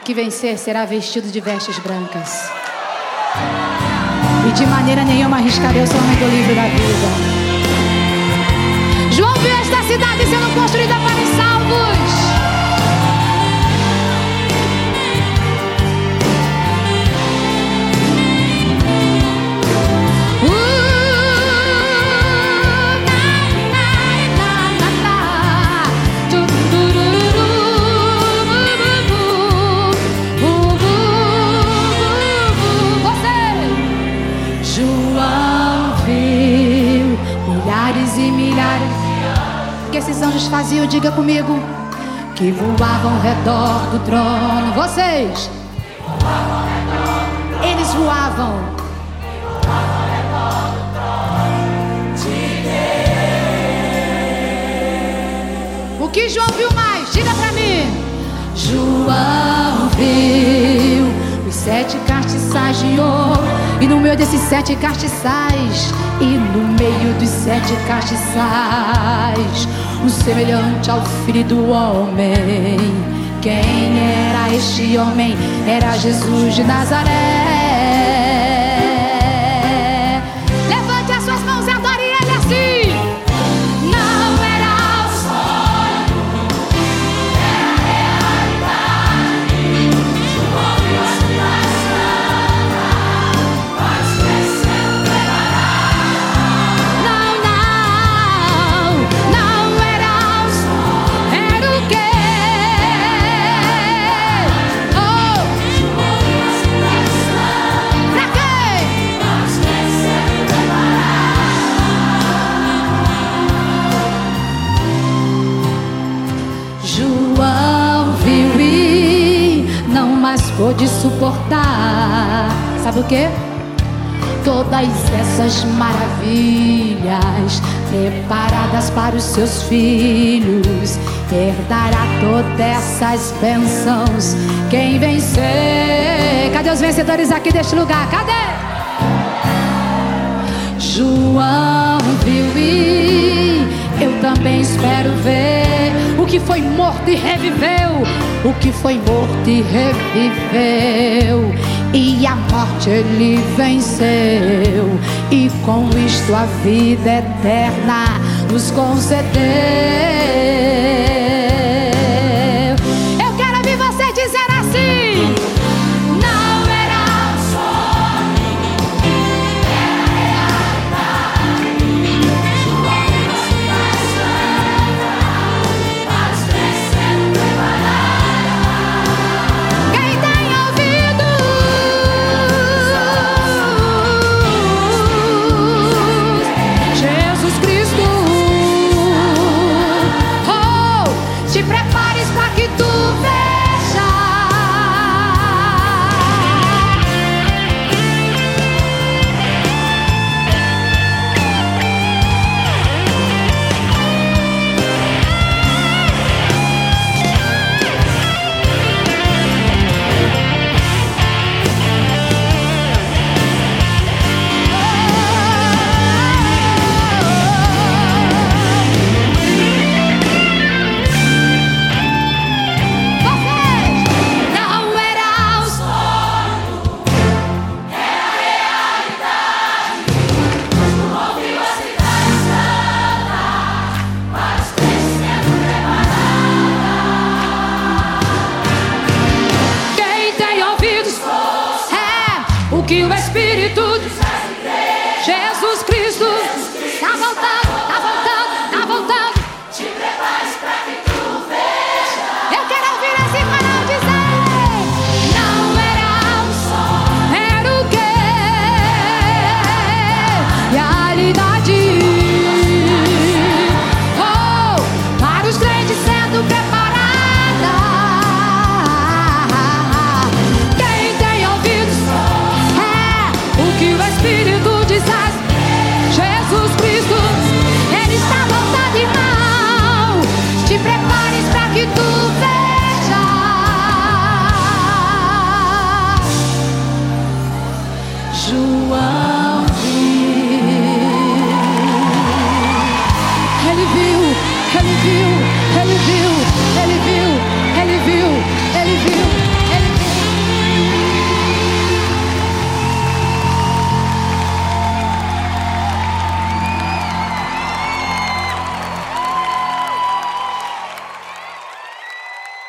que vencer será vestido de vestes brancas. E de maneira nenhuma arriscarei o seu nome do livro da vida. João viu esta cidade sendo construída para os salvos. E milhares que esses anjos faziam, diga comigo, que voavam ao redor do trono. Vocês, eles voavam ao redor do trono de Deus. O que João viu mais? Diga pra mim. João viu os 7 castiçais de ouro, e no meio desses 7 castiçais, e no meio dos 7 castiçais, um semelhante ao Filho do Homem. Quem era este homem? Era Jesus de Nazaré. Levante as suas mãos e adore ele assim. Não era o sonho, era a realidade. João viu a situação, mas cresceu preparado. Não era o sonho, era o quê? Oh, João viu a situação, pra quê? Mas cresceu preparado. João viu e não mais pôde suportar. Sabe o quê? Todas essas maravilhas preparadas para os seus filhos. Herdará todas essas bênçãos quem vencer. Cadê os vencedores aqui deste lugar? Cadê? João viu e eu também espero ver o que foi morto e reviveu. O que foi morto e reviveu. E a morte ele venceu, e com isto a vida eterna nos concedeu.